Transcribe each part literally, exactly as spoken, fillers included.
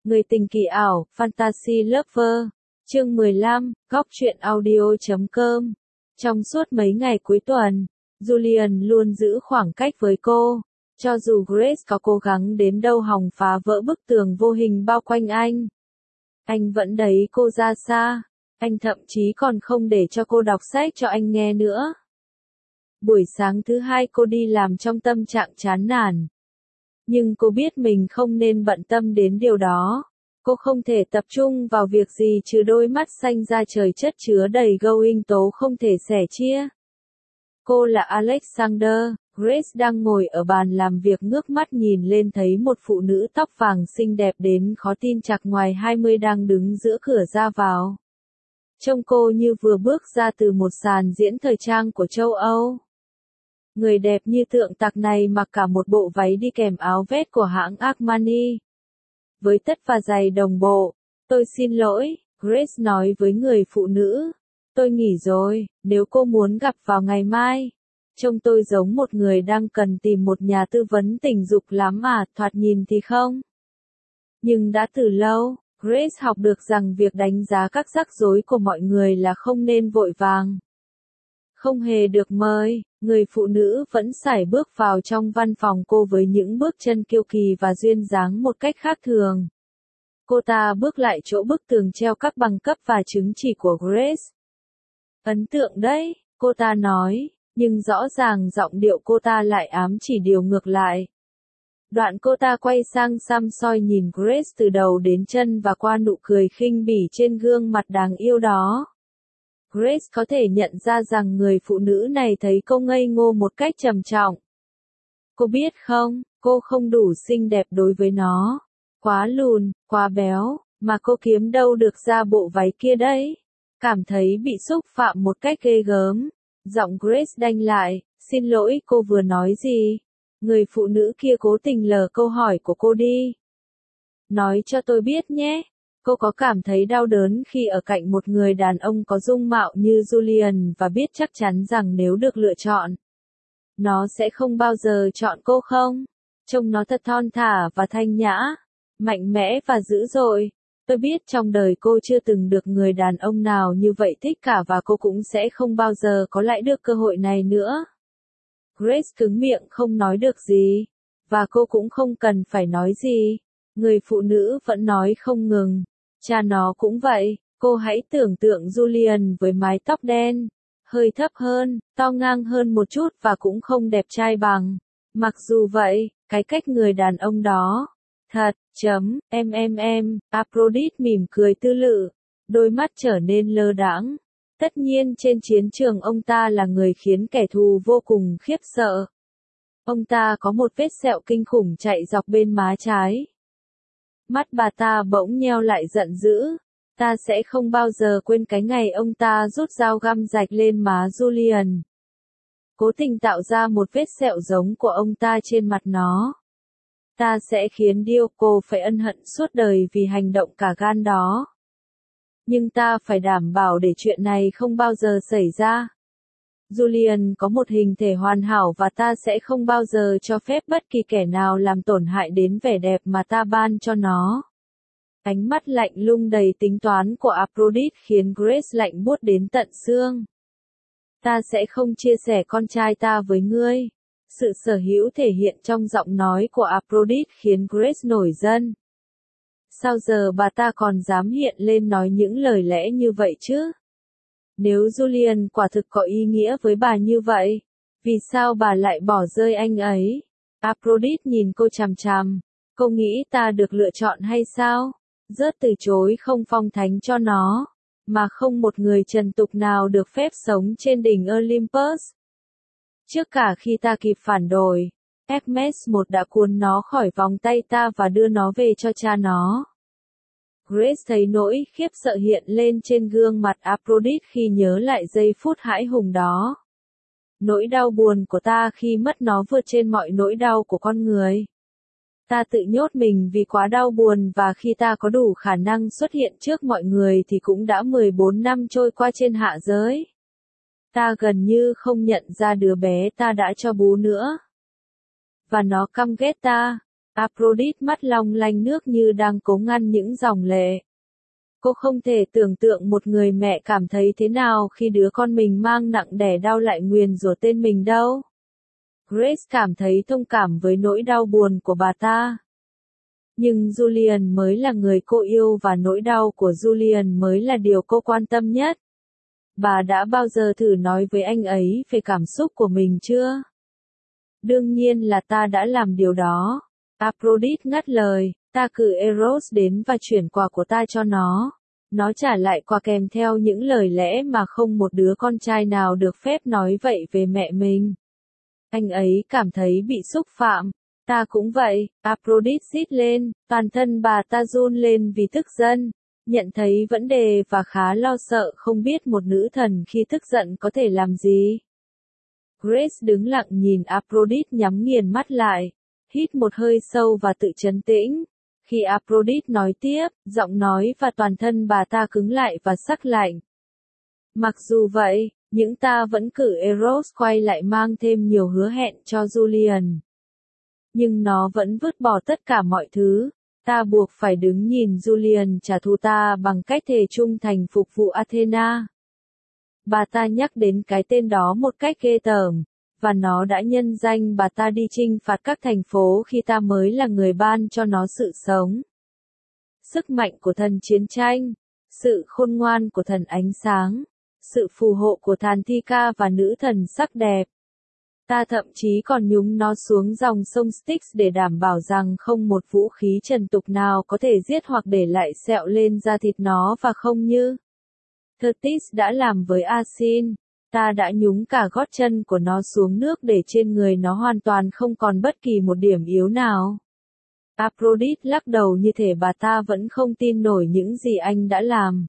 Người tình kỳ ảo, Fantasy Lover. Chương mười lăm, góc truyện audio chấm com. Trong suốt mấy ngày cuối tuần, Julian luôn giữ khoảng cách với cô. Cho dù Grace có cố gắng đến đâu hòng phá vỡ bức tường vô hình bao quanh anh, anh vẫn đẩy cô ra xa. Anh thậm chí còn không để cho cô đọc sách cho anh nghe nữa. Buổi sáng thứ hai cô đi làm trong tâm trạng chán nản. Nhưng cô biết mình không nên bận tâm đến điều đó. Cô không thể tập trung vào việc gì trừ đôi mắt xanh da trời chất chứa đầy going tố không thể sẻ chia. Cô là Alexander. Grace đang ngồi ở bàn làm việc ngước mắt nhìn lên thấy một phụ nữ tóc vàng xinh đẹp đến khó tin chạc ngoài hai mươi đang đứng giữa cửa ra vào. Trông cô như vừa bước ra từ một sàn diễn thời trang của châu Âu. Người đẹp như tượng tạc này mặc cả một bộ váy đi kèm áo vest của hãng Armani. Với tất và giày đồng bộ. Tôi xin lỗi, Grace nói với người phụ nữ. Tôi nghỉ rồi, nếu cô muốn gặp vào ngày mai. Trông tôi giống một người đang cần tìm một nhà tư vấn tình dục lắm mà, thoạt nhìn thì không. Nhưng đã từ lâu, Grace học được rằng việc đánh giá các rắc rối của mọi người là không nên vội vàng. Không hề được mời, người phụ nữ vẫn sải bước vào trong văn phòng cô với những bước chân kiêu kỳ và duyên dáng một cách khác thường. Cô ta bước lại chỗ bức tường treo các bằng cấp và chứng chỉ của Grace. Ấn tượng đấy, cô ta nói, nhưng rõ ràng giọng điệu cô ta lại ám chỉ điều ngược lại. Đoạn cô ta quay sang săm soi nhìn Grace từ đầu đến chân và qua nụ cười khinh bỉ trên gương mặt đáng yêu đó. Grace có thể nhận ra rằng người phụ nữ này thấy cô ngây ngô một cách trầm trọng. Cô biết không, cô không đủ xinh đẹp đối với nó. Quá lùn, quá béo, mà cô kiếm đâu được ra bộ váy kia đấy. Cảm thấy bị xúc phạm một cách ghê gớm. Giọng Grace đanh lại, xin lỗi, cô vừa nói gì? Người phụ nữ kia cố tình lờ câu hỏi của cô đi. Nói cho tôi biết nhé. Cô có cảm thấy đau đớn khi ở cạnh một người đàn ông có dung mạo như Julian và biết chắc chắn rằng nếu được lựa chọn, nó sẽ không bao giờ chọn cô không? Trông nó thật thon thả và thanh nhã, mạnh mẽ và dữ dội. Tôi biết trong đời cô chưa từng được người đàn ông nào như vậy thích cả và cô cũng sẽ không bao giờ có lại được cơ hội này nữa. Grace cứng miệng không nói được gì, và cô cũng không cần phải nói gì. Người phụ nữ vẫn nói không ngừng. Cha nó cũng vậy, cô hãy tưởng tượng Julian với mái tóc đen, hơi thấp hơn, to ngang hơn một chút và cũng không đẹp trai bằng. Mặc dù vậy, cái cách người đàn ông đó, thật, chấm, em em em, Aphrodite mỉm cười tư lự, đôi mắt trở nên lơ đãng. Tất nhiên trên chiến trường ông ta là người khiến kẻ thù vô cùng khiếp sợ. Ông ta có một vết sẹo kinh khủng chạy dọc bên má trái. Mắt bà ta bỗng nheo lại giận dữ. Ta sẽ không bao giờ quên cái ngày ông ta rút dao găm rạch lên má Julian. Cố tình tạo ra một vết sẹo giống của ông ta trên mặt nó. Ta sẽ khiến Diego phải ân hận suốt đời vì hành động cả gan đó. Nhưng ta phải đảm bảo để chuyện này không bao giờ xảy ra. Julian có một hình thể hoàn hảo và ta sẽ không bao giờ cho phép bất kỳ kẻ nào làm tổn hại đến vẻ đẹp mà ta ban cho nó. Ánh mắt lạnh lùng đầy tính toán của Aphrodite khiến Grace lạnh buốt đến tận xương. Ta sẽ không chia sẻ con trai ta với ngươi. Sự sở hữu thể hiện trong giọng nói của Aphrodite khiến Grace nổi giận. Sao giờ bà ta còn dám hiện lên nói những lời lẽ như vậy chứ? Nếu Julian quả thực có ý nghĩa với bà như vậy, vì sao bà lại bỏ rơi anh ấy? Aphrodite nhìn cô chằm chằm. Cô nghĩ ta được lựa chọn hay sao? Rớt từ chối không phong thánh cho nó, mà không một người trần tục nào được phép sống trên đỉnh Olympus. Trước cả khi ta kịp phản đối, Hermes một đã cuốn nó khỏi vòng tay ta và đưa nó về cho cha nó. Grace thấy nỗi khiếp sợ hiện lên trên gương mặt Aphrodite khi nhớ lại giây phút hãi hùng đó. Nỗi đau buồn của ta khi mất nó vượt trên mọi nỗi đau của con người. Ta tự nhốt mình vì quá đau buồn và khi ta có đủ khả năng xuất hiện trước mọi người thì cũng đã mười bốn năm trôi qua trên hạ giới. Ta gần như không nhận ra đứa bé ta đã cho bú nữa. Và nó căm ghét ta. Aphrodite mắt long lanh nước như đang cố ngăn những dòng lệ. Cô không thể tưởng tượng một người mẹ cảm thấy thế nào khi đứa con mình mang nặng đẻ đau lại nguyền rủa tên mình đâu. Grace cảm thấy thông cảm với nỗi đau buồn của bà ta. Nhưng Julian mới là người cô yêu và nỗi đau của Julian mới là điều cô quan tâm nhất. Bà đã bao giờ thử nói với anh ấy về cảm xúc của mình chưa? Đương nhiên là ta đã làm điều đó. Aphrodite ngắt lời, ta cử Eros đến và chuyển quà của ta cho nó. Nó trả lại quà kèm theo những lời lẽ mà không một đứa con trai nào được phép nói vậy về mẹ mình. Anh ấy cảm thấy bị xúc phạm. Ta cũng vậy, Aphrodite rít lên, toàn thân bà ta run lên vì tức giận, nhận thấy vấn đề và khá lo sợ không biết một nữ thần khi tức giận có thể làm gì. Grace đứng lặng nhìn Aphrodite nhắm nghiền mắt lại, hít một hơi sâu và tự trấn tĩnh. Khi Aphrodite nói tiếp, giọng nói và toàn thân bà ta cứng lại và sắc lạnh. Mặc dù vậy, những ta vẫn cử Eros quay lại mang thêm nhiều hứa hẹn cho Julian. Nhưng nó vẫn vứt bỏ tất cả mọi thứ. Ta buộc phải đứng nhìn Julian trả thù ta bằng cách thề trung thành phục vụ Athena. Bà ta nhắc đến cái tên đó một cách ghê tởm, và nó đã nhân danh bà ta đi chinh phạt các thành phố khi ta mới là người ban cho nó sự sống. Sức mạnh của thần chiến tranh, sự khôn ngoan của thần ánh sáng, sự phù hộ của Thantika và nữ thần sắc đẹp. Ta thậm chí còn nhúng nó xuống dòng sông Styx để đảm bảo rằng không một vũ khí trần tục nào có thể giết hoặc để lại sẹo lên da thịt nó và không như Thetis đã làm với Asin. Ta đã nhúng cả gót chân của nó xuống nước để trên người nó hoàn toàn không còn bất kỳ một điểm yếu nào. Aphrodite lắc đầu như thể bà ta vẫn không tin nổi những gì anh đã làm.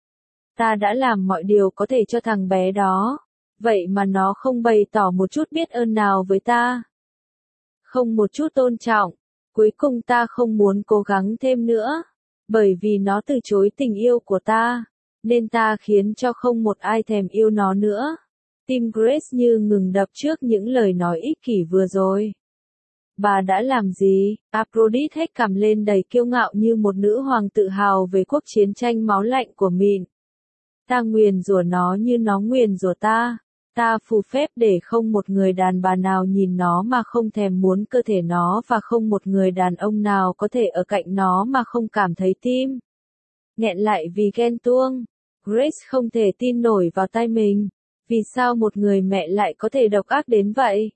Ta đã làm mọi điều có thể cho thằng bé đó. Vậy mà nó không bày tỏ một chút biết ơn nào với ta. Không một chút tôn trọng. Cuối cùng ta không muốn cố gắng thêm nữa. Bởi vì nó từ chối tình yêu của ta. Nên ta khiến cho không một ai thèm yêu nó nữa. Tim Grace như ngừng đập trước những lời nói ích kỷ vừa rồi. Bà đã làm gì? Aphrodite hét cằm lên đầy kiêu ngạo như một nữ hoàng tự hào về cuộc chiến tranh máu lạnh của mình. Ta nguyền rủa nó như nó nguyền rủa ta. Ta phù phép để không một người đàn bà nào nhìn nó mà không thèm muốn cơ thể nó và không một người đàn ông nào có thể ở cạnh nó mà không cảm thấy tim nghẹn lại vì ghen tuông. Grace không thể tin nổi vào tai mình. Vì sao một người mẹ lại có thể độc ác đến vậy?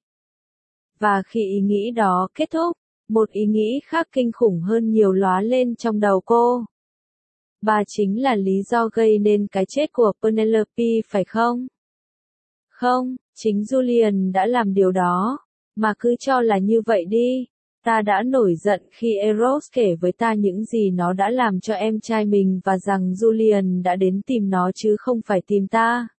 Và khi ý nghĩ đó kết thúc, một ý nghĩ khác kinh khủng hơn nhiều lóa lên trong đầu cô. Bà chính là lý do gây nên cái chết của Penelope phải không? Không, chính Julian đã làm điều đó, mà cứ cho là như vậy đi. Ta đã nổi giận khi Eros kể với ta những gì nó đã làm cho em trai mình và rằng Julian đã đến tìm nó chứ không phải tìm ta.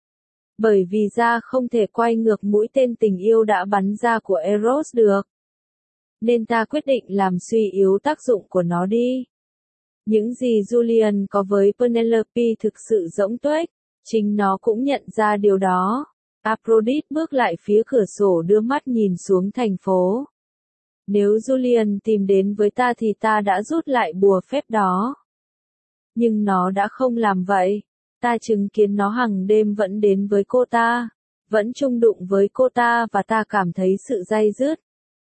Bởi vì ra không thể quay ngược mũi tên tình yêu đã bắn ra của Eros được. Nên ta quyết định làm suy yếu tác dụng của nó đi. Những gì Julian có với Penelope thực sự rỗng tuếch, chính nó cũng nhận ra điều đó. Aphrodite bước lại phía cửa sổ đưa mắt nhìn xuống thành phố. Nếu Julian tìm đến với ta thì ta đã rút lại bùa phép đó. Nhưng nó đã không làm vậy. Ta chứng kiến nó hàng đêm vẫn đến với cô ta, vẫn chung đụng với cô ta và ta cảm thấy sự day dứt.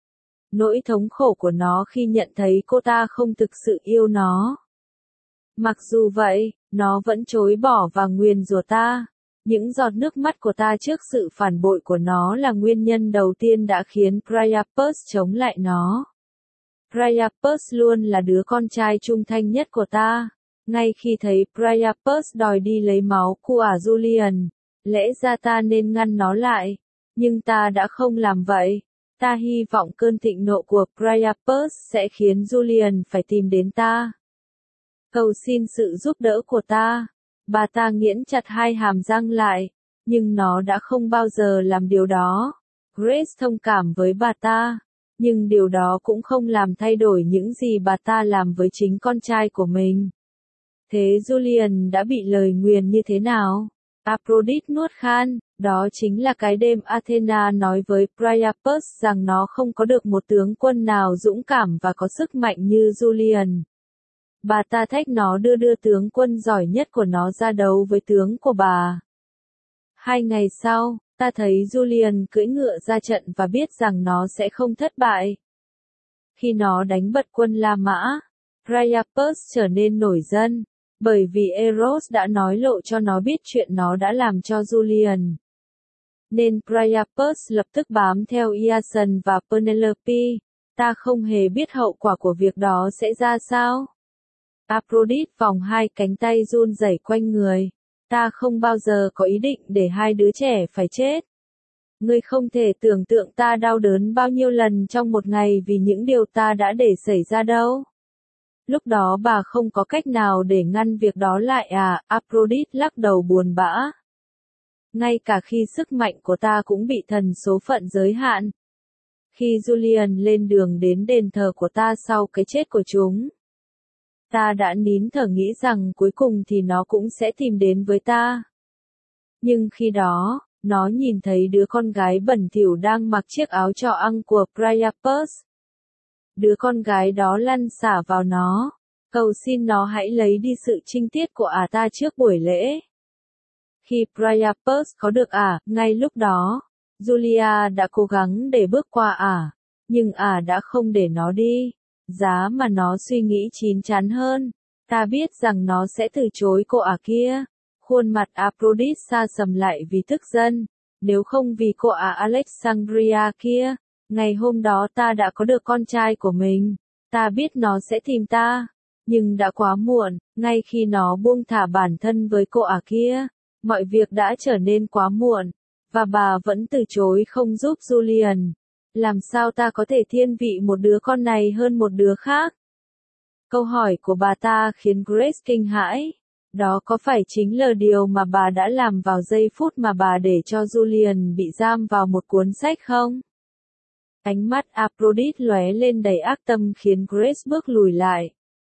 Nỗi thống khổ của nó khi nhận thấy cô ta không thực sự yêu nó. Mặc dù vậy, nó vẫn chối bỏ và nguyền rủa ta. Những giọt nước mắt của ta trước sự phản bội của nó là nguyên nhân đầu tiên đã khiến Priapus chống lại nó. Priapus luôn là đứa con trai trung thành nhất của ta. Ngay khi thấy Priapus đòi đi lấy máu của Julian, lẽ ra ta nên ngăn nó lại. Nhưng ta đã không làm vậy. Ta hy vọng cơn thịnh nộ của Priapus sẽ khiến Julian phải tìm đến ta. Cầu xin sự giúp đỡ của ta. Bà ta nghiến chặt hai hàm răng lại, nhưng nó đã không bao giờ làm điều đó. Grace thông cảm với bà ta, nhưng điều đó cũng không làm thay đổi những gì bà ta làm với chính con trai của mình. Thế Julian đã bị lời nguyền như thế nào? Aphrodite nuốt khan, đó chính là cái đêm Athena nói với Priapus rằng nó không có được một tướng quân nào dũng cảm và có sức mạnh như Julian. Bà ta thách nó đưa đưa tướng quân giỏi nhất của nó ra đấu với tướng của bà. Hai ngày sau, ta thấy Julian cưỡi ngựa ra trận và biết rằng nó sẽ không thất bại. Khi nó đánh bật quân La Mã, Priapus trở nên nổi giận, bởi vì Eros đã nói lộ cho nó biết chuyện nó đã làm cho Julian. Nên Priapus lập tức bám theo Iason và Penelope, ta không hề biết hậu quả của việc đó sẽ ra sao. Aphrodite vòng hai cánh tay run rẩy quanh người, ta không bao giờ có ý định để hai đứa trẻ phải chết. Ngươi không thể tưởng tượng ta đau đớn bao nhiêu lần trong một ngày vì những điều ta đã để xảy ra đâu. Lúc đó bà không có cách nào để ngăn việc đó lại à, Aphrodite lắc đầu buồn bã. Ngay cả khi sức mạnh của ta cũng bị thần số phận giới hạn. Khi Julian lên đường đến đền thờ của ta sau cái chết của chúng, ta đã nín thở nghĩ rằng cuối cùng thì nó cũng sẽ tìm đến với ta. Nhưng khi đó, nó nhìn thấy đứa con gái bẩn thỉu đang mặc chiếc áo trò ăn của Priapus. Đứa con gái đó lăn xả vào nó, cầu xin nó hãy lấy đi sự trinh tiết của ả ta trước buổi lễ. Khi Priapus có được ả, ngay lúc đó, Julia đã cố gắng để bước qua ả, nhưng ả đã không để nó đi. Giá mà nó suy nghĩ chín chắn hơn, ta biết rằng nó sẽ từ chối cô ả kia. Khuôn mặt Aphrodite xa sầm lại vì tức giận, nếu không vì cô ả Alexandria kia, ngày hôm đó ta đã có được con trai của mình, ta biết nó sẽ tìm ta, nhưng đã quá muộn, ngay khi nó buông thả bản thân với cô ả kia, mọi việc đã trở nên quá muộn, và bà vẫn từ chối không giúp Julian. Làm sao ta có thể thiên vị một đứa con này hơn một đứa khác? Câu hỏi của bà ta khiến Grace kinh hãi. Đó có phải chính là điều mà bà đã làm vào giây phút mà bà để cho Julian bị giam vào một cuốn sách không? Ánh mắt Aphrodite lóe lên đầy ác tâm khiến Grace bước lùi lại.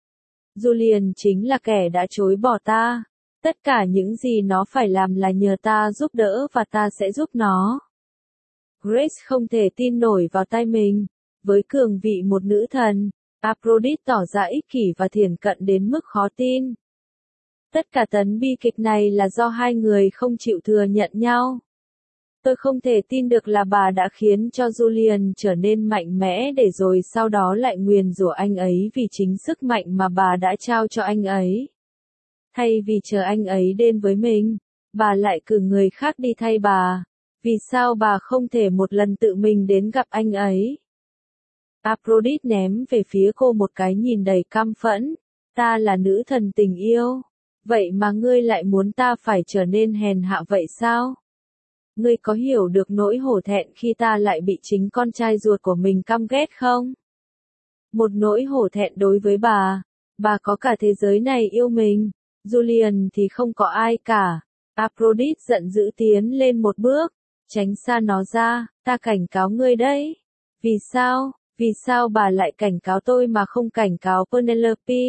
Julian chính là kẻ đã chối bỏ ta. Tất cả những gì nó phải làm là nhờ ta giúp đỡ và ta sẽ giúp nó. Grace không thể tin nổi vào tay mình. Với cường vị một nữ thần, Aphrodite tỏ ra ích kỷ và thiển cận đến mức khó tin. Tất cả tấn bi kịch này là do hai người không chịu thừa nhận nhau. Tôi không thể tin được là bà đã khiến cho Julian trở nên mạnh mẽ để rồi sau đó lại nguyền rủa anh ấy vì chính sức mạnh mà bà đã trao cho anh ấy. Thay vì chờ anh ấy đến với mình, bà lại cử người khác đi thay bà. Vì sao bà không thể một lần tự mình đến gặp anh ấy? Aphrodite ném về phía cô một cái nhìn đầy căm phẫn. Ta là nữ thần tình yêu. Vậy mà ngươi lại muốn ta phải trở nên hèn hạ vậy sao? Ngươi có hiểu được nỗi hổ thẹn khi ta lại bị chính con trai ruột của mình căm ghét không? Một nỗi hổ thẹn đối với bà. Bà có cả thế giới này yêu mình. Julian thì không có ai cả. Aphrodite giận dữ tiến lên một bước. Tránh xa nó ra, ta cảnh cáo ngươi đấy. Vì sao? Vì sao bà lại cảnh cáo tôi mà không cảnh cáo Penelope?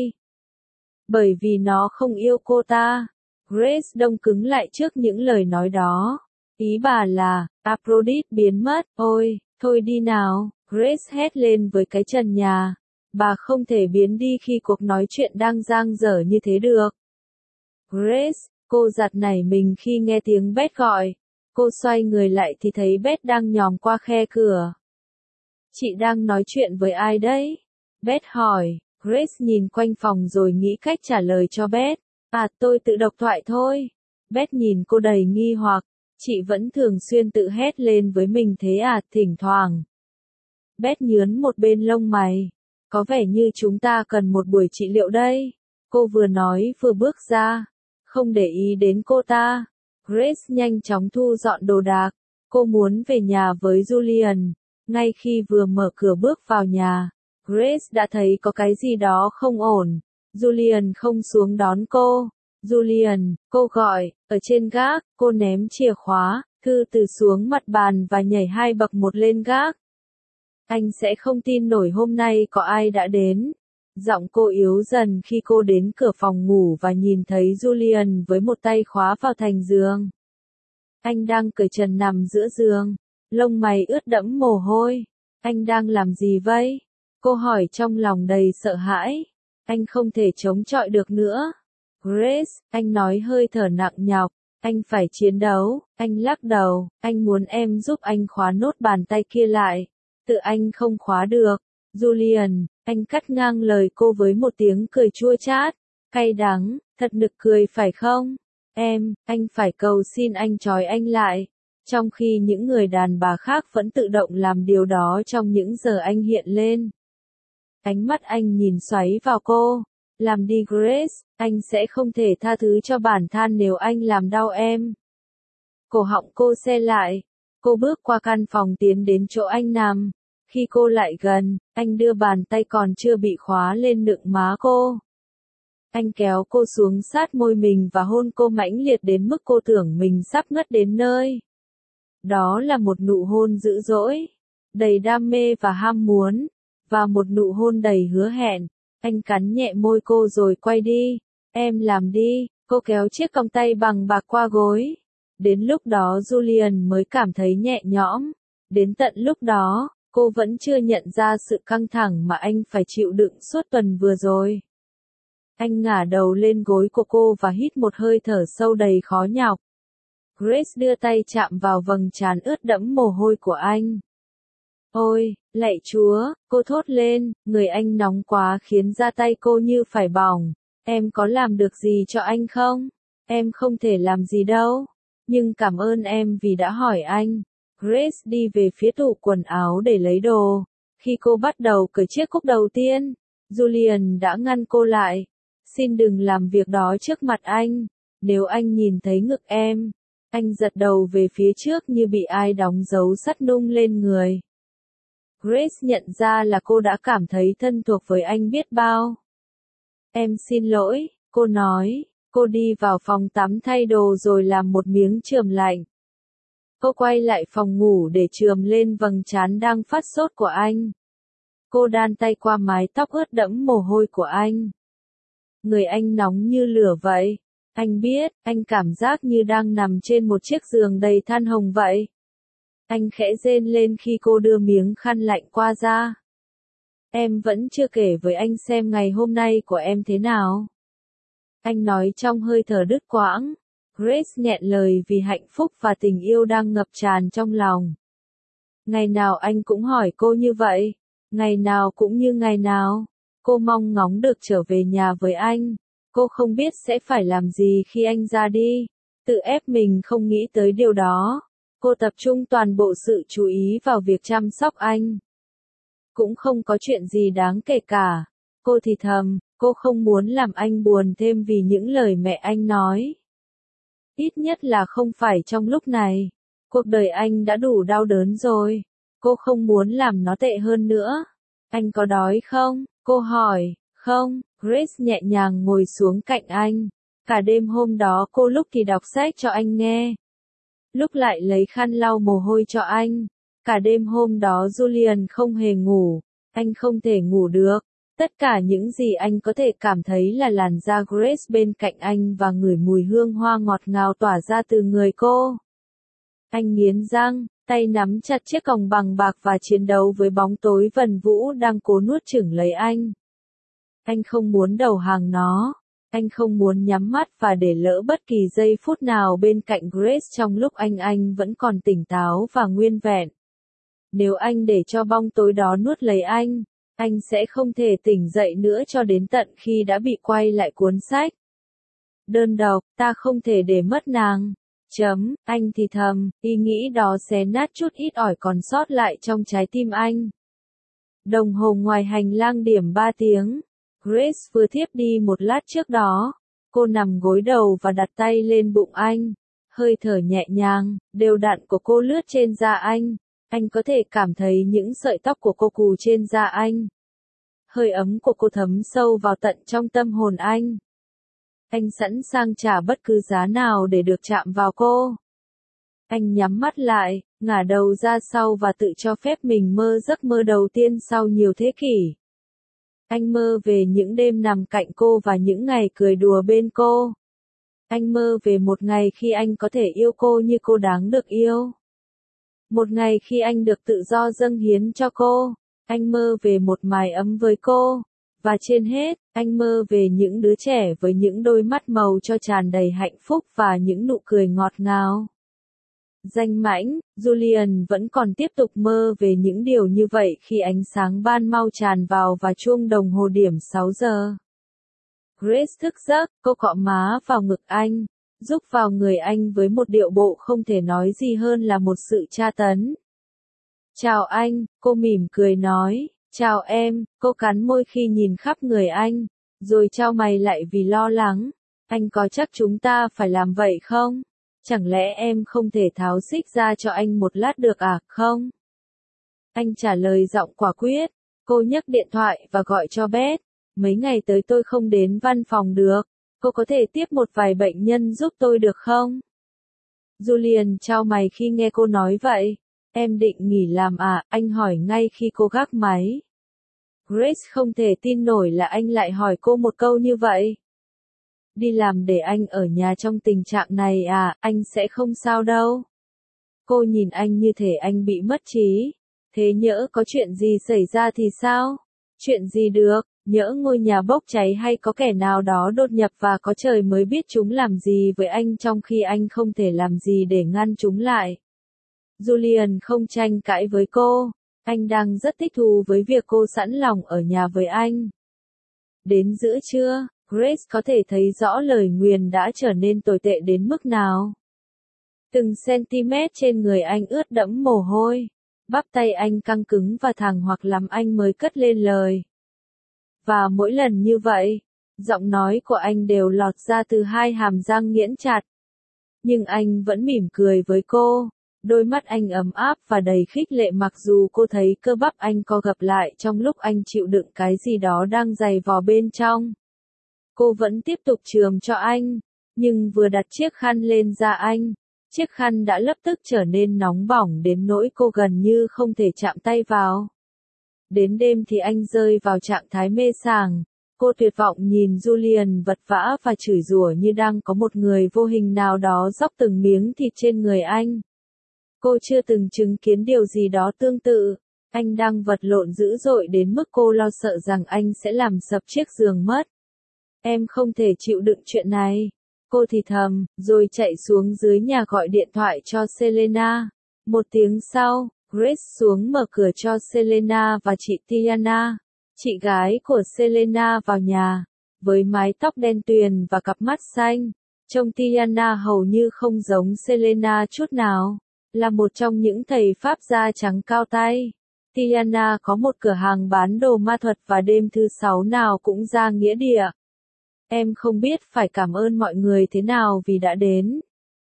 Bởi vì nó không yêu cô ta. Grace đông cứng lại trước những lời nói đó. Ý bà là, Aphrodite biến mất, ôi, thôi đi nào, Grace hét lên với cái trần nhà. Bà không thể biến đi khi cuộc nói chuyện đang dang dở như thế được. Grace, cô giật nảy mình khi nghe tiếng Beth gọi. Cô xoay người lại thì thấy Beth đang nhòm qua khe cửa. Chị đang nói chuyện với ai đấy? Beth hỏi. Grace nhìn quanh phòng rồi nghĩ cách trả lời cho Beth. À, tôi tự độc thoại thôi. Beth nhìn cô đầy nghi hoặc. Chị vẫn thường xuyên tự hét lên với mình thế à, thỉnh thoảng. Beth nhướn một bên lông mày. Có vẻ như chúng ta cần một buổi trị liệu đây. Cô vừa nói vừa bước ra. Không để ý đến cô ta. Grace nhanh chóng thu dọn đồ đạc. Cô muốn về nhà với Julian. Ngay khi vừa mở cửa bước vào nhà, Grace đã thấy có cái gì đó không ổn. Julian không xuống đón cô. Julian, cô gọi, ở trên gác, cô ném chìa khóa, thư từ xuống mặt bàn và nhảy hai bậc một lên gác. Anh sẽ không tin nổi hôm nay có ai đã đến. Giọng cô yếu dần khi cô đến cửa phòng ngủ và nhìn thấy Julian với một tay khóa vào thành giường. Anh đang cởi trần nằm giữa giường, lông mày ướt đẫm mồ hôi. Anh đang làm gì vậy? Cô hỏi trong lòng đầy sợ hãi. Anh không thể chống chọi được nữa. Grace, anh nói hơi thở nặng nhọc. Anh phải chiến đấu. Anh lắc đầu. Anh muốn em giúp anh khóa nốt bàn tay kia lại. Tự anh không khóa được. Julian, anh cắt ngang lời cô với một tiếng cười chua chát. Cay đắng, thật nực cười phải không? Em, anh phải cầu xin anh trói anh lại. Trong khi những người đàn bà khác vẫn tự động làm điều đó trong những giờ anh hiện lên. Ánh mắt anh nhìn xoáy vào cô. Làm đi Grace, anh sẽ không thể tha thứ cho bản thân nếu anh làm đau em. Cổ họng cô se lại. Cô bước qua căn phòng tiến đến chỗ anh nằm. Khi cô lại gần, anh đưa bàn tay còn chưa bị khóa lên nựng má cô. Anh kéo cô xuống sát môi mình và hôn cô mãnh liệt đến mức cô tưởng mình sắp ngất đến nơi. Đó là một nụ hôn dữ dỗi, đầy đam mê và ham muốn, và một nụ hôn đầy hứa hẹn. Anh cắn nhẹ môi cô rồi quay đi. Em làm đi, cô kéo chiếc còng tay bằng bạc qua gối. Đến lúc đó Julian mới cảm thấy nhẹ nhõm. Đến tận lúc đó, cô vẫn chưa nhận ra sự căng thẳng mà anh phải chịu đựng suốt tuần vừa rồi. Anh ngả đầu lên gối của cô và hít một hơi thở sâu đầy khó nhọc. Grace đưa tay chạm vào vầng trán ướt đẫm mồ hôi của anh. Ôi, lạy Chúa, cô thốt lên, người anh nóng quá khiến da tay cô như phải bỏng. Em có làm được gì cho anh không? Em không thể làm gì đâu. Nhưng cảm ơn em vì đã hỏi anh. Grace đi về phía tủ quần áo để lấy đồ. Khi cô bắt đầu cởi chiếc cúc đầu tiên, Julian đã ngăn cô lại. Xin đừng làm việc đó trước mặt anh. Nếu anh nhìn thấy ngực em. Anh giật đầu về phía trước như bị ai đóng dấu sắt nung lên người. Grace nhận ra là cô đã cảm thấy thân thuộc với anh biết bao. Em xin lỗi, cô nói. Cô đi vào phòng tắm thay đồ rồi làm một miếng chườm lạnh. Cô quay lại phòng ngủ để chườm lên vầng trán đang phát sốt của anh. Cô đan tay qua mái tóc ướt đẫm mồ hôi của anh. Người anh nóng như lửa vậy. Anh biết, anh cảm giác như đang nằm trên một chiếc giường đầy than hồng vậy. Anh khẽ rên lên khi cô đưa miếng khăn lạnh qua da. Em vẫn chưa kể với anh xem ngày hôm nay của em thế nào. Anh nói trong hơi thở đứt quãng. Grace nghẹn lời vì hạnh phúc và tình yêu đang ngập tràn trong lòng. Ngày nào anh cũng hỏi cô như vậy. Ngày nào cũng như ngày nào. Cô mong ngóng được trở về nhà với anh. Cô không biết sẽ phải làm gì khi anh ra đi. Tự ép mình không nghĩ tới điều đó. Cô tập trung toàn bộ sự chú ý vào việc chăm sóc anh. Cũng không có chuyện gì đáng kể cả. Cô thì thầm, cô không muốn làm anh buồn thêm vì những lời mẹ anh nói. Ít nhất là không phải trong lúc này. Cuộc đời anh đã đủ đau đớn rồi. Cô không muốn làm nó tệ hơn nữa. Anh có đói không? Cô hỏi. Không, Grace nhẹ nhàng ngồi xuống cạnh anh. Cả đêm hôm đó cô lúc thì đọc sách cho anh nghe. Lúc lại lấy khăn lau mồ hôi cho anh. Cả đêm hôm đó Julian không hề ngủ. Anh không thể ngủ được. Tất cả những gì anh có thể cảm thấy là làn da Grace bên cạnh anh và ngửi mùi hương hoa ngọt ngào tỏa ra từ người cô. Anh nghiến răng, tay nắm chặt chiếc còng bằng bạc và chiến đấu với bóng tối vần vũ đang cố nuốt chửng lấy anh. Anh không muốn đầu hàng nó. Anh không muốn nhắm mắt và để lỡ bất kỳ giây phút nào bên cạnh Grace trong lúc anh anh vẫn còn tỉnh táo và nguyên vẹn. Nếu anh để cho bóng tối đó nuốt lấy anh, anh sẽ không thể tỉnh dậy nữa cho đến tận khi đã bị quay lại cuốn sách. Đơn độc, ta không thể để mất nàng. Chấm, anh thì thầm, ý nghĩ đó xé nát chút ít ỏi còn sót lại trong trái tim anh. Đồng hồ ngoài hành lang điểm ba tiếng. Grace vừa thiếp đi một lát trước đó. Cô nằm gối đầu và đặt tay lên bụng anh. Hơi thở nhẹ nhàng, đều đặn của cô lướt trên da anh. Anh có thể cảm thấy những sợi tóc của cô cù trên da anh. Hơi ấm của cô thấm sâu vào tận trong tâm hồn anh. Anh sẵn sàng trả bất cứ giá nào để được chạm vào cô. Anh nhắm mắt lại, ngả đầu ra sau và tự cho phép mình mơ giấc mơ đầu tiên sau nhiều thế kỷ. Anh mơ về những đêm nằm cạnh cô và những ngày cười đùa bên cô. Anh mơ về một ngày khi anh có thể yêu cô như cô đáng được yêu. Một ngày khi anh được tự do dâng hiến cho cô. Anh mơ về một mái ấm với cô. Và trên hết, anh mơ về những đứa trẻ với những đôi mắt màu cho tràn đầy hạnh phúc và những nụ cười ngọt ngào. Danh mãnh, Julian vẫn còn tiếp tục mơ về những điều như vậy khi ánh sáng ban mau tràn vào và chuông đồng hồ điểm sáu giờ. Grace thức giấc, cô cọ má vào ngực anh, rúc vào người anh với một điệu bộ không thể nói gì hơn là một sự tra tấn. Chào anh, cô mỉm cười nói. Chào em, cô cắn môi khi nhìn khắp người anh, rồi chau mày lại vì lo lắng. Anh có chắc chúng ta phải làm vậy không? Chẳng lẽ em không thể tháo xích ra cho anh một lát được à, không? Anh trả lời giọng quả quyết. Cô nhấc điện thoại và gọi cho Beth. Mấy ngày tới tôi không đến văn phòng được. Cô có thể tiếp một vài bệnh nhân giúp tôi được không? Julian chau mày khi nghe cô nói vậy. Em định nghỉ làm à? Anh hỏi ngay khi cô gác máy. Grace không thể tin nổi là anh lại hỏi cô một câu như vậy. Đi làm để anh ở nhà trong tình trạng này à, anh sẽ không sao đâu. Cô nhìn anh như thể anh bị mất trí. Thế nhỡ có chuyện gì xảy ra thì sao? Chuyện gì được, nhỡ ngôi nhà bốc cháy hay có kẻ nào đó đột nhập và có trời mới biết chúng làm gì với anh trong khi anh không thể làm gì để ngăn chúng lại. Julian không tranh cãi với cô. Anh đang rất thích thú với việc cô sẵn lòng ở nhà với anh. Đến giữa trưa, Grace có thể thấy rõ lời nguyền đã trở nên tồi tệ đến mức nào. Từng cm trên người anh ướt đẫm mồ hôi. Bắp tay anh căng cứng và thẳng hoặc lắm anh mới cất lên lời. Và mỗi lần như vậy, giọng nói của anh đều lọt ra từ hai hàm răng nghiến chặt. Nhưng anh vẫn mỉm cười với cô. Đôi mắt anh ấm áp và đầy khích lệ mặc dù cô thấy cơ bắp anh co gập lại trong lúc anh chịu đựng cái gì đó đang dày vò bên trong. Cô vẫn tiếp tục chườm cho anh, nhưng vừa đặt chiếc khăn lên da anh, chiếc khăn đã lập tức trở nên nóng bỏng đến nỗi cô gần như không thể chạm tay vào. Đến đêm thì anh rơi vào trạng thái mê sảng. Cô tuyệt vọng nhìn Julian vật vã và chửi rủa như đang có một người vô hình nào đó dóc từng miếng thịt trên người anh. Cô chưa từng chứng kiến điều gì đó tương tự. Anh đang vật lộn dữ dội đến mức cô lo sợ rằng anh sẽ làm sập chiếc giường mất. Em không thể chịu đựng chuyện này. Cô thì thầm, rồi chạy xuống dưới nhà gọi điện thoại cho Selena. Một tiếng sau, Grace xuống mở cửa cho Selena và chị Tiana, chị gái của Selena vào nhà, với mái tóc đen tuyền và cặp mắt xanh. Trông Tiana hầu như không giống Selena chút nào. Là một trong những thầy Pháp da trắng cao tay. Tiana có một cửa hàng bán đồ ma thuật và đêm thứ sáu nào cũng ra nghĩa địa. Em không biết phải cảm ơn mọi người thế nào vì đã đến.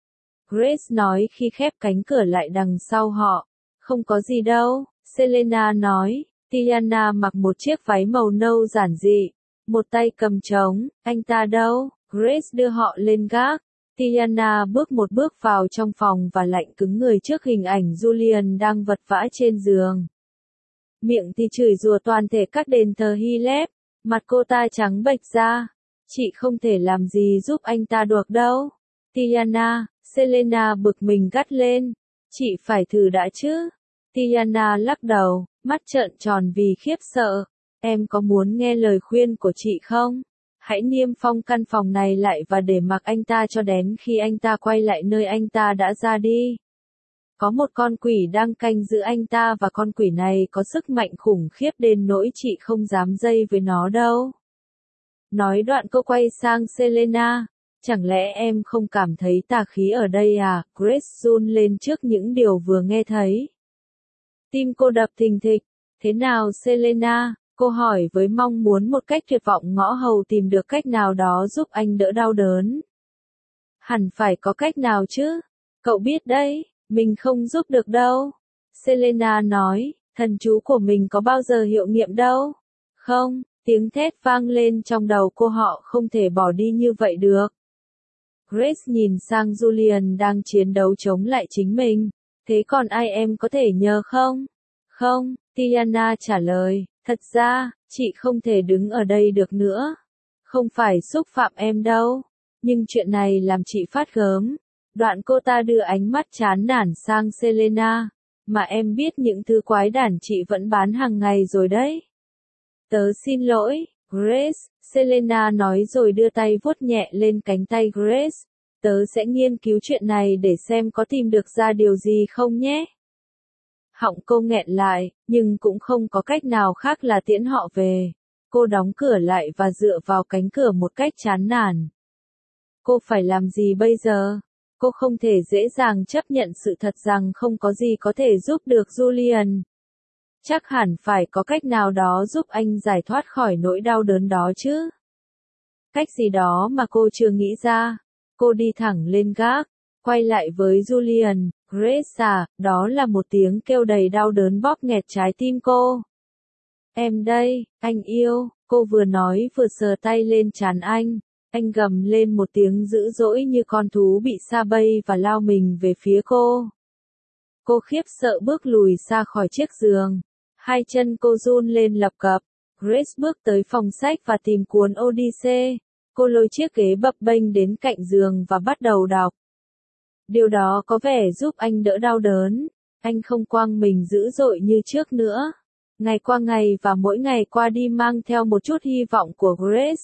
Grace nói khi khép cánh cửa lại đằng sau họ. Không có gì đâu, Selena nói. Tiana mặc một chiếc váy màu nâu giản dị. Một tay cầm trống, anh ta đâu? Grace đưa họ lên gác. Tiana bước một bước vào trong phòng và lạnh cứng người trước hình ảnh Julian đang vật vã trên giường. Miệng thì chửi rủa toàn thể các đền thờ Hy Lạp, mặt cô ta trắng bệch ra. Chị không thể làm gì giúp anh ta được đâu. Tiana, Selena bực mình gắt lên. Chị phải thử đã chứ. Tiana lắc đầu, mắt trợn tròn vì khiếp sợ. Em có muốn nghe lời khuyên của chị không? Hãy niêm phong căn phòng này lại và để mặc anh ta cho đến khi anh ta quay lại nơi anh ta đã ra đi. Có một con quỷ đang canh giữ anh ta và con quỷ này có sức mạnh khủng khiếp đến nỗi chị không dám dây với nó đâu. Nói đoạn cô quay sang Selena. Chẳng lẽ em không cảm thấy tà khí ở đây à? Grace run lên trước những điều vừa nghe thấy. Tim cô đập thình thịch. Thế nào Selena? Cô hỏi với mong muốn một cách tuyệt vọng ngõ hầu tìm được cách nào đó giúp anh đỡ đau đớn. Hẳn phải có cách nào chứ? Cậu biết đấy, mình không giúp được đâu. Selena nói, thần chú của mình có bao giờ hiệu nghiệm đâu. Không, tiếng thét vang lên trong đầu cô, họ không thể bỏ đi như vậy được. Grace nhìn sang Julian đang chiến đấu chống lại chính mình. Thế còn ai em có thể nhờ không? Không, Tiana trả lời. Thật ra, chị không thể đứng ở đây được nữa. Không phải xúc phạm em đâu. Nhưng chuyện này làm chị phát gớm. Đoạn cô ta đưa ánh mắt chán nản sang Selena. Mà em biết những thứ quái đản chị vẫn bán hàng ngày rồi đấy. Tớ xin lỗi, Grace, Selena nói rồi đưa tay vuốt nhẹ lên cánh tay Grace. Tớ sẽ nghiên cứu chuyện này để xem có tìm được ra điều gì không nhé. Họng cô nghẹn lại, nhưng cũng không có cách nào khác là tiễn họ về. Cô đóng cửa lại và dựa vào cánh cửa một cách chán nản. Cô phải làm gì bây giờ? Cô không thể dễ dàng chấp nhận sự thật rằng không có gì có thể giúp được Julian. Chắc hẳn phải có cách nào đó giúp anh giải thoát khỏi nỗi đau đớn đó chứ. Cách gì đó mà cô chưa nghĩ ra. Cô đi thẳng lên gác, quay lại với Julian. Grace à, đó là một tiếng kêu đầy đau đớn bóp nghẹt trái tim cô. Em đây, anh yêu, cô vừa nói vừa sờ tay lên trán anh. Anh gầm lên một tiếng dữ dỗi như con thú bị sa bay và lao mình về phía cô. Cô khiếp sợ bước lùi ra khỏi chiếc giường. Hai chân cô run lên lập cập. Grace bước tới phòng sách và tìm cuốn Odyssey. Cô lôi chiếc ghế bập bênh đến cạnh giường và bắt đầu đọc. Điều đó có vẻ giúp anh đỡ đau đớn. Anh không quăng mình dữ dội như trước nữa. Ngày qua ngày và mỗi ngày qua đi mang theo một chút hy vọng của Grace.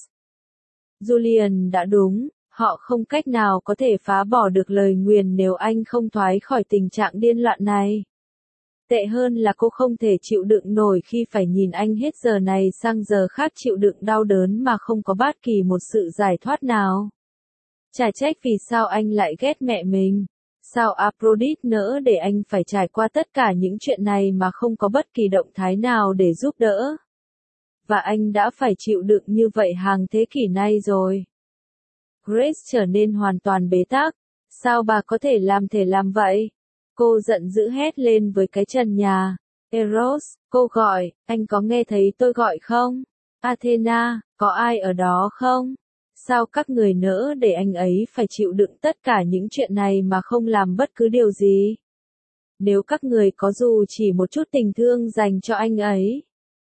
Julian đã đúng, họ không cách nào có thể phá bỏ được lời nguyền nếu anh không thoát khỏi tình trạng điên loạn này. Tệ hơn là cô không thể chịu đựng nổi khi phải nhìn anh hết giờ này sang giờ khác chịu đựng đau đớn mà không có bất kỳ một sự giải thoát nào. Chả trách vì sao anh lại ghét mẹ mình. Sao Aphrodite nỡ để anh phải trải qua tất cả những chuyện này mà không có bất kỳ động thái nào để giúp đỡ. Và anh đã phải chịu đựng như vậy hàng thế kỷ nay rồi. Grace trở nên hoàn toàn bế tắc. Sao bà có thể làm thể làm vậy? Cô giận dữ hét lên với cái trần nhà. Eros, cô gọi, anh có nghe thấy tôi gọi không? Athena, có ai ở đó không? Sao các người nỡ để anh ấy phải chịu đựng tất cả những chuyện này mà không làm bất cứ điều gì? Nếu các người có dù chỉ một chút tình thương dành cho anh ấy,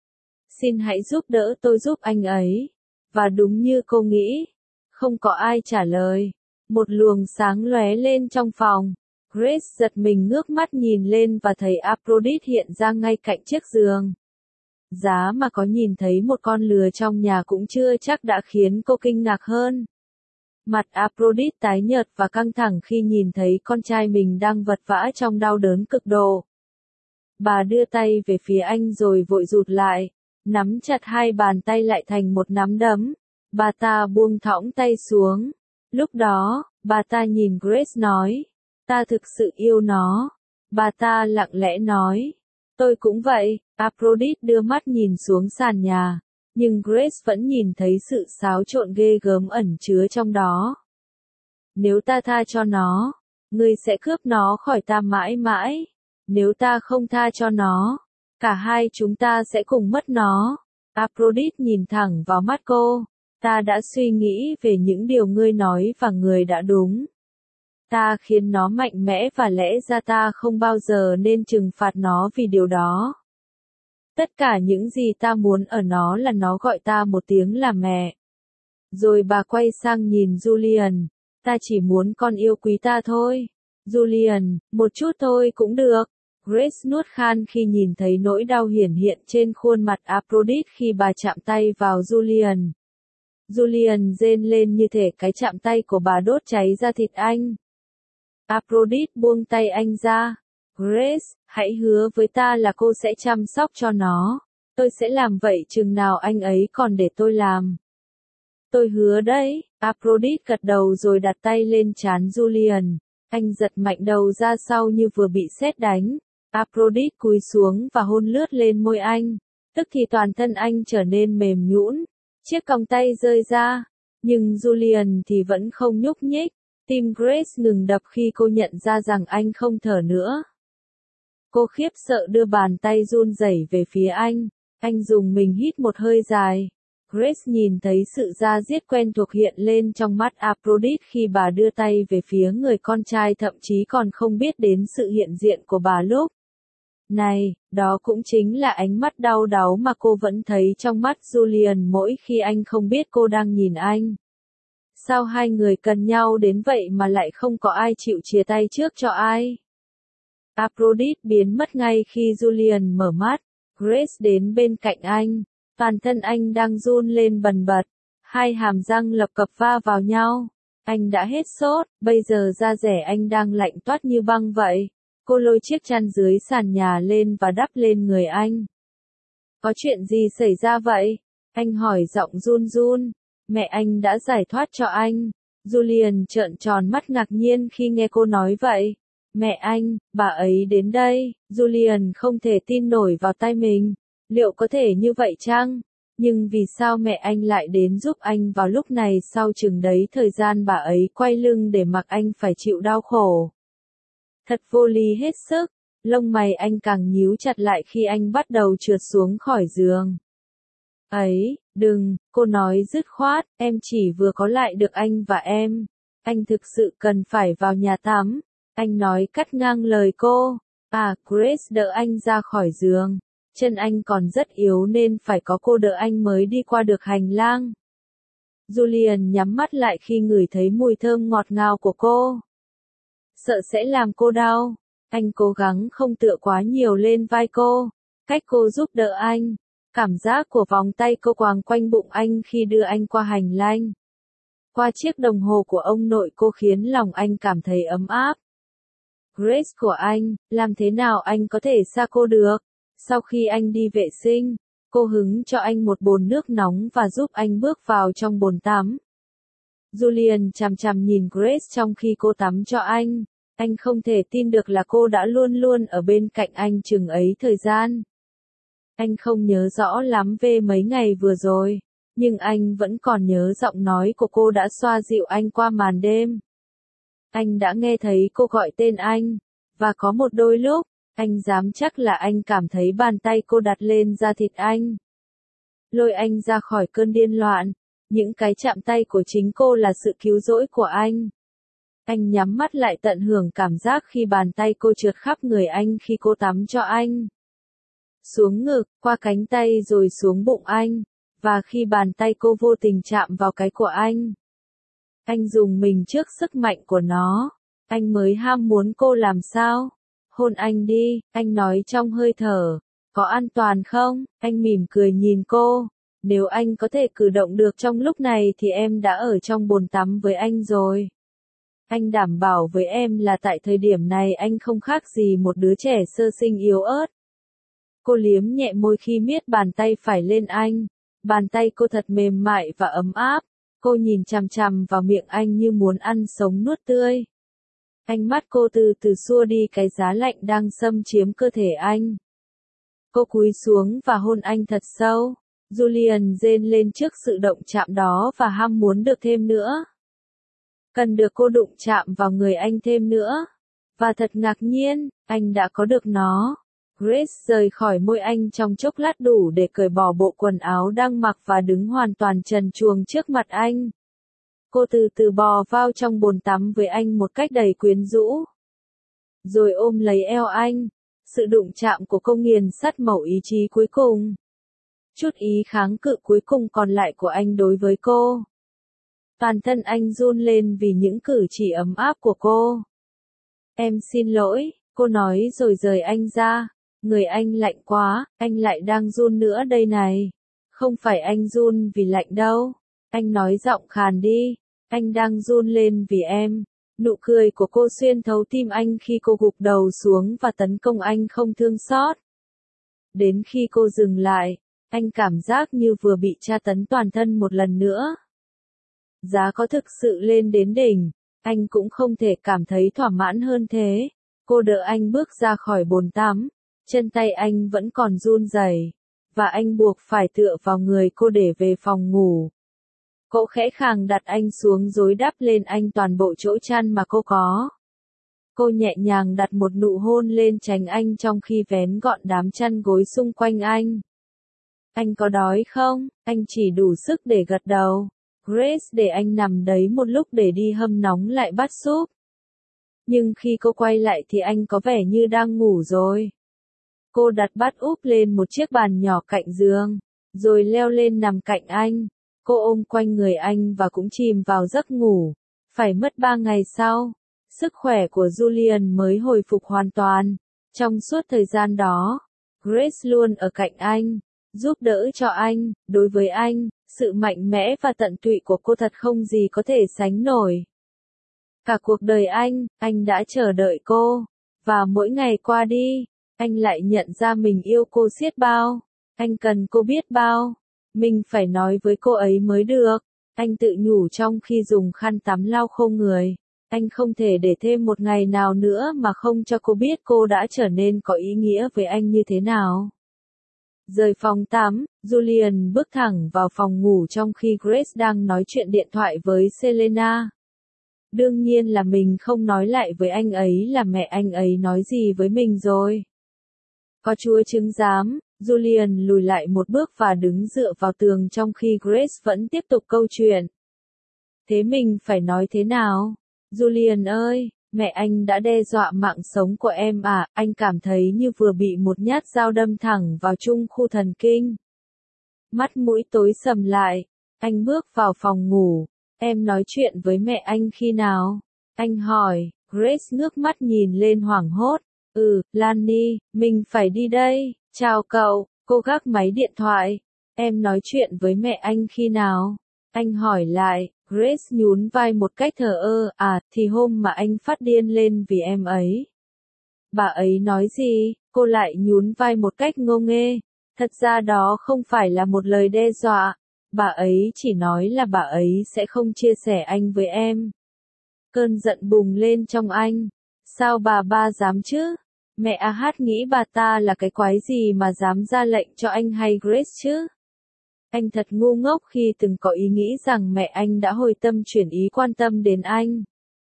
xin hãy giúp đỡ tôi giúp anh ấy. Và đúng như cô nghĩ, không có ai trả lời. Một luồng sáng lóe lên trong phòng. Grace giật mình ngước mắt nhìn lên và thấy Aphrodite hiện ra ngay cạnh chiếc giường. Giá mà có nhìn thấy một con lừa trong nhà cũng chưa chắc đã khiến cô kinh ngạc hơn. Mặt Aphrodite tái nhợt và căng thẳng khi nhìn thấy con trai mình đang vật vã trong đau đớn cực độ. Bà đưa tay về phía anh rồi vội rụt lại, nắm chặt hai bàn tay lại thành một nắm đấm. Bà ta buông thõng tay xuống. Lúc đó, bà ta nhìn Grace nói, ta thực sự yêu nó. Bà ta lặng lẽ nói, tôi cũng vậy. Aphrodite đưa mắt nhìn xuống sàn nhà, nhưng Grace vẫn nhìn thấy sự xáo trộn ghê gớm ẩn chứa trong đó. Nếu ta tha cho nó, ngươi sẽ cướp nó khỏi ta mãi mãi. Nếu ta không tha cho nó, cả hai chúng ta sẽ cùng mất nó. Aphrodite nhìn thẳng vào mắt cô. Ta đã suy nghĩ về những điều ngươi nói và ngươi đã đúng. Ta khiến nó mạnh mẽ và lẽ ra ta không bao giờ nên trừng phạt nó vì điều đó. Tất cả những gì ta muốn ở nó là nó gọi ta một tiếng là mẹ. Rồi bà quay sang nhìn Julian. Ta chỉ muốn con yêu quý ta thôi. Julian, một chút thôi cũng được. Grace nuốt khan khi nhìn thấy nỗi đau hiển hiện trên khuôn mặt Aphrodite khi bà chạm tay vào Julian. Julian rên lên như thể cái chạm tay của bà đốt cháy ra thịt anh. Aphrodite buông tay anh ra. Grace, hãy hứa với ta là cô sẽ chăm sóc cho nó. Tôi sẽ làm vậy chừng nào anh ấy còn để tôi làm. Tôi hứa đấy. Aphrodite gật đầu rồi đặt tay lên trán Julian. Anh giật mạnh đầu ra sau như vừa bị sét đánh. Aphrodite cúi xuống và hôn lướt lên môi anh. Tức thì toàn thân anh trở nên mềm nhũn. Chiếc còng tay rơi ra. Nhưng Julian thì vẫn không nhúc nhích. Tim Grace ngừng đập khi cô nhận ra rằng anh không thở nữa. Cô khiếp sợ đưa bàn tay run rẩy về phía anh. Anh dùng mình hít một hơi dài. Grace nhìn thấy sự da diết quen thuộc hiện lên trong mắt Aphrodite khi bà đưa tay về phía người con trai thậm chí còn không biết đến sự hiện diện của bà lúc Này, đó cũng chính là ánh mắt đau đáu mà cô vẫn thấy trong mắt Julian mỗi khi anh không biết cô đang nhìn anh. Sao hai người cần nhau đến vậy mà lại không có ai chịu chia tay trước cho ai? Aphrodite biến mất ngay khi Julian mở mắt. Grace đến bên cạnh anh. Toàn thân anh đang run lên bần bật. Hai hàm răng lập cập va vào nhau. Anh đã hết sốt, bây giờ da rẻ anh đang lạnh toát như băng vậy. Cô lôi chiếc chăn dưới sàn nhà lên và đắp lên người anh. Có chuyện gì xảy ra vậy? Anh hỏi giọng run run. Mẹ anh đã giải thoát cho anh. Julian trợn tròn mắt ngạc nhiên khi nghe cô nói vậy. Mẹ anh, bà ấy đến đây. Julian không thể tin nổi vào tay mình. Liệu có thể như vậy chăng? Nhưng vì sao mẹ anh lại đến giúp anh vào lúc này sau chừng đấy thời gian bà ấy quay lưng để mặc anh phải chịu đau khổ? Thật vô lý hết sức. Lông mày anh càng nhíu chặt lại khi anh bắt đầu trượt xuống khỏi giường. Ấy, đừng, cô nói dứt khoát, em chỉ vừa có lại được anh và em. Anh thực sự cần phải vào nhà tắm. Anh nói cắt ngang lời cô. À, Grace đỡ anh ra khỏi giường. Chân anh còn rất yếu nên phải có cô đỡ anh mới đi qua được hành lang. Julian nhắm mắt lại khi ngửi thấy mùi thơm ngọt ngào của cô. Sợ sẽ làm cô đau. Anh cố gắng không tựa quá nhiều lên vai cô. Cách cô giúp đỡ anh. Cảm giác của vòng tay cô quàng quanh bụng anh khi đưa anh qua hành lang. Qua chiếc đồng hồ của ông nội cô khiến lòng anh cảm thấy ấm áp. Grace của anh, làm thế nào anh có thể xa cô được? Sau khi anh đi vệ sinh, cô hứng cho anh một bồn nước nóng và giúp anh bước vào trong bồn tắm. Julian chằm chằm nhìn Grace trong khi cô tắm cho anh. Anh không thể tin được là cô đã luôn luôn ở bên cạnh anh chừng ấy thời gian. Anh không nhớ rõ lắm về mấy ngày vừa rồi, nhưng anh vẫn còn nhớ giọng nói của cô đã xoa dịu anh qua màn đêm. Anh đã nghe thấy cô gọi tên anh, và có một đôi lúc, anh dám chắc là anh cảm thấy bàn tay cô đặt lên da thịt anh. Lôi anh ra khỏi cơn điên loạn, những cái chạm tay của chính cô là sự cứu rỗi của anh. Anh nhắm mắt lại tận hưởng cảm giác khi bàn tay cô trượt khắp người anh khi cô tắm cho anh. Xuống ngực, qua cánh tay rồi xuống bụng anh, và khi bàn tay cô vô tình chạm vào cái của anh. Anh dùng mình trước sức mạnh của nó. Anh mới ham muốn cô làm sao? Hôn anh đi, anh nói trong hơi thở. Có an toàn không? Anh mỉm cười nhìn cô. Nếu anh có thể cử động được trong lúc này thì em đã ở trong bồn tắm với anh rồi. Anh đảm bảo với em là tại thời điểm này anh không khác gì một đứa trẻ sơ sinh yếu ớt. Cô liếm nhẹ môi khi miết bàn tay phải lên anh. Bàn tay cô thật mềm mại và ấm áp. Cô nhìn chằm chằm vào miệng anh như muốn ăn sống nuốt tươi. Ánh mắt cô từ từ xua đi cái giá lạnh đang xâm chiếm cơ thể anh. Cô cúi xuống và hôn anh thật sâu. Julian rên lên trước sự động chạm đó và ham muốn được thêm nữa. Cần được cô đụng chạm vào người anh thêm nữa. Và thật ngạc nhiên, anh đã có được nó. Grace rời khỏi môi anh trong chốc lát đủ để cởi bỏ bộ quần áo đang mặc và đứng hoàn toàn trần truồng trước mặt anh. Cô từ từ bò vào trong bồn tắm với anh một cách đầy quyến rũ. Rồi ôm lấy eo anh. Sự đụng chạm của cô nghiền sắt mẩu ý chí cuối cùng. Chút ý kháng cự cuối cùng còn lại của anh đối với cô. Toàn thân anh run lên vì những cử chỉ ấm áp của cô. Em xin lỗi, cô nói rồi rời anh ra. Người anh lạnh quá, anh lại đang run nữa đây này. Không phải anh run vì lạnh đâu. Anh nói giọng khàn đi. Anh đang run lên vì em. Nụ cười của cô xuyên thấu tim anh khi cô gục đầu xuống và tấn công anh không thương xót. Đến khi cô dừng lại, anh cảm giác như vừa bị tra tấn toàn thân một lần nữa. Giá có thực sự lên đến đỉnh, anh cũng không thể cảm thấy thỏa mãn hơn thế. Cô đỡ anh bước ra khỏi bồn tắm, chân tay anh vẫn còn run rẩy, và anh buộc phải tựa vào người cô để về phòng ngủ. Cô khẽ khàng đặt anh xuống rồi đắp lên anh toàn bộ chỗ chăn mà cô có. Cô nhẹ nhàng đặt một nụ hôn lên trán anh trong khi vén gọn đám chăn gối xung quanh anh. Anh có đói không? Anh chỉ đủ sức để gật đầu. Grace để anh nằm đấy một lúc để đi hâm nóng lại bát súp. Nhưng khi cô quay lại thì anh có vẻ như đang ngủ rồi. Cô đặt bát úp lên một chiếc bàn nhỏ cạnh giường, rồi leo lên nằm cạnh anh. Cô ôm quanh người anh và cũng chìm vào giấc ngủ. Phải mất ba ngày sau, sức khỏe của Julian mới hồi phục hoàn toàn. Trong suốt thời gian đó, Grace luôn ở cạnh anh, giúp đỡ cho anh. Đối với anh, sự mạnh mẽ và tận tụy của cô thật không gì có thể sánh nổi. Cả cuộc đời anh, anh đã chờ đợi cô. Và mỗi ngày qua đi, anh lại nhận ra mình yêu cô xiết bao. Anh cần cô biết bao. Mình phải nói với cô ấy mới được. Anh tự nhủ trong khi dùng khăn tắm lau khô người. Anh không thể để thêm một ngày nào nữa mà không cho cô biết cô đã trở nên có ý nghĩa với anh như thế nào. Rời phòng tắm, Julian bước thẳng vào phòng ngủ trong khi Grace đang nói chuyện điện thoại với Selena. Đương nhiên là mình không nói lại với anh ấy là mẹ anh ấy nói gì với mình rồi. Có Chúa chứng giám, Julian lùi lại một bước và đứng dựa vào tường trong khi Grace vẫn tiếp tục câu chuyện. Thế mình phải nói thế nào? Julian ơi, mẹ anh đã đe dọa mạng sống của em à, anh cảm thấy như vừa bị một nhát dao đâm thẳng vào trung khu thần kinh. Mắt mũi tối sầm lại, anh bước vào phòng ngủ. Em nói chuyện với mẹ anh khi nào? Anh hỏi. Grace ngước mắt nhìn lên hoảng hốt. Ừ, Lani, mình phải đi đây. Chào cậu. Cô gác máy điện thoại. Em nói chuyện với mẹ anh khi nào? Anh hỏi lại. Grace nhún vai một cách thờ ơ. À, thì hôm mà anh phát điên lên vì em ấy. Bà ấy nói gì? Cô lại nhún vai một cách ngô nghê. Thật ra đó không phải là một lời đe dọa. Bà ấy chỉ nói là bà ấy sẽ không chia sẻ anh với em. Cơn giận bùng lên trong anh. Sao bà ba dám chứ? Mẹ A Hát nghĩ bà ta là cái quái gì mà dám ra lệnh cho anh hay Grace chứ? Anh thật ngu ngốc khi từng có ý nghĩ rằng mẹ anh đã hồi tâm chuyển ý quan tâm đến anh.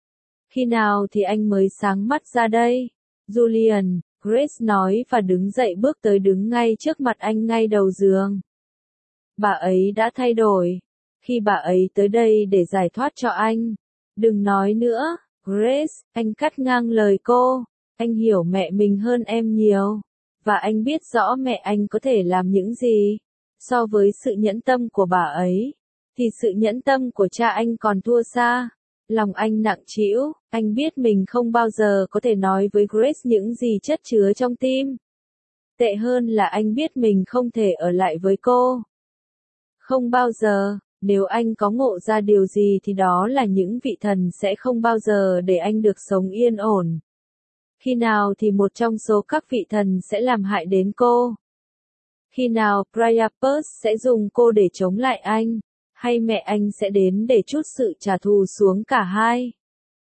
Khi nào thì anh mới sáng mắt ra đây? Julian, Grace nói và đứng dậy bước tới đứng ngay trước mặt anh ngay đầu giường. Bà ấy đã thay đổi. Khi bà ấy tới đây để giải thoát cho anh. Đừng nói nữa, Grace, anh cắt ngang lời cô. Anh hiểu mẹ mình hơn em nhiều. Và anh biết rõ mẹ anh có thể làm những gì. So với sự nhẫn tâm của bà ấy, thì sự nhẫn tâm của cha anh còn thua xa. Lòng anh nặng trĩu, anh biết mình không bao giờ có thể nói với Grace những gì chất chứa trong tim. Tệ hơn là anh biết mình không thể ở lại với cô. Không bao giờ, nếu anh có ngộ ra điều gì thì đó là những vị thần sẽ không bao giờ để anh được sống yên ổn. Khi nào thì một trong số các vị thần sẽ làm hại đến cô? Khi nào Priapus sẽ dùng cô để chống lại anh? Hay mẹ anh sẽ đến để trút sự trả thù xuống cả hai?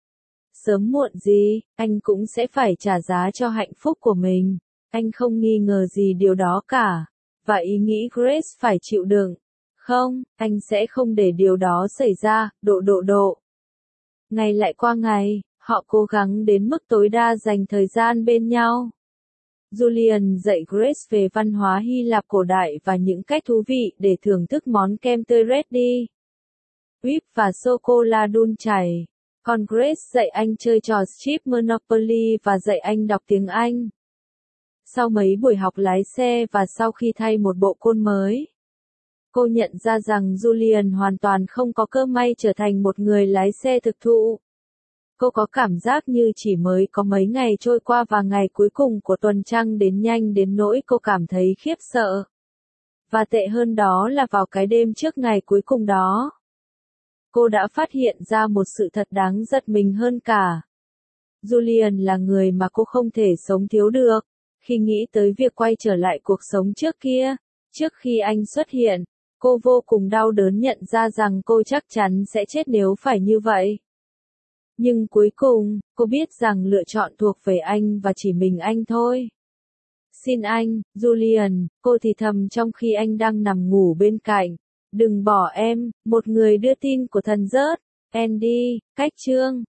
Sớm muộn gì, anh cũng sẽ phải trả giá cho hạnh phúc của mình. Anh không nghi ngờ gì điều đó cả. Và ý nghĩ Grace phải chịu đựng. Không, anh sẽ không để điều đó xảy ra, độ độ độ. Ngày lại qua ngày, họ cố gắng đến mức tối đa dành thời gian bên nhau. Julian dạy Grace về văn hóa Hy Lạp cổ đại và những cách thú vị để thưởng thức món kem tươi ready, whip và sô-cô-la đun chảy. Còn Grace dạy anh chơi trò Chip Monopoly và dạy anh đọc tiếng Anh. Sau mấy buổi học lái xe và sau khi thay một bộ côn mới, cô nhận ra rằng Julian hoàn toàn không có cơ may trở thành một người lái xe thực thụ. Cô có cảm giác như chỉ mới có mấy ngày trôi qua và ngày cuối cùng của tuần trăng đến nhanh đến nỗi cô cảm thấy khiếp sợ. Và tệ hơn đó là vào cái đêm trước ngày cuối cùng đó, cô đã phát hiện ra một sự thật đáng giật mình hơn cả. Julian là người mà cô không thể sống thiếu được. Khi nghĩ tới việc quay trở lại cuộc sống trước kia, trước khi anh xuất hiện, cô vô cùng đau đớn nhận ra rằng cô chắc chắn sẽ chết nếu phải như vậy. Nhưng cuối cùng, cô biết rằng lựa chọn thuộc về anh và chỉ mình anh thôi. Xin anh, Julian, cô thì thầm trong khi anh đang nằm ngủ bên cạnh. Đừng bỏ em, một người đưa tin của thần rớt. Andy, cách chương.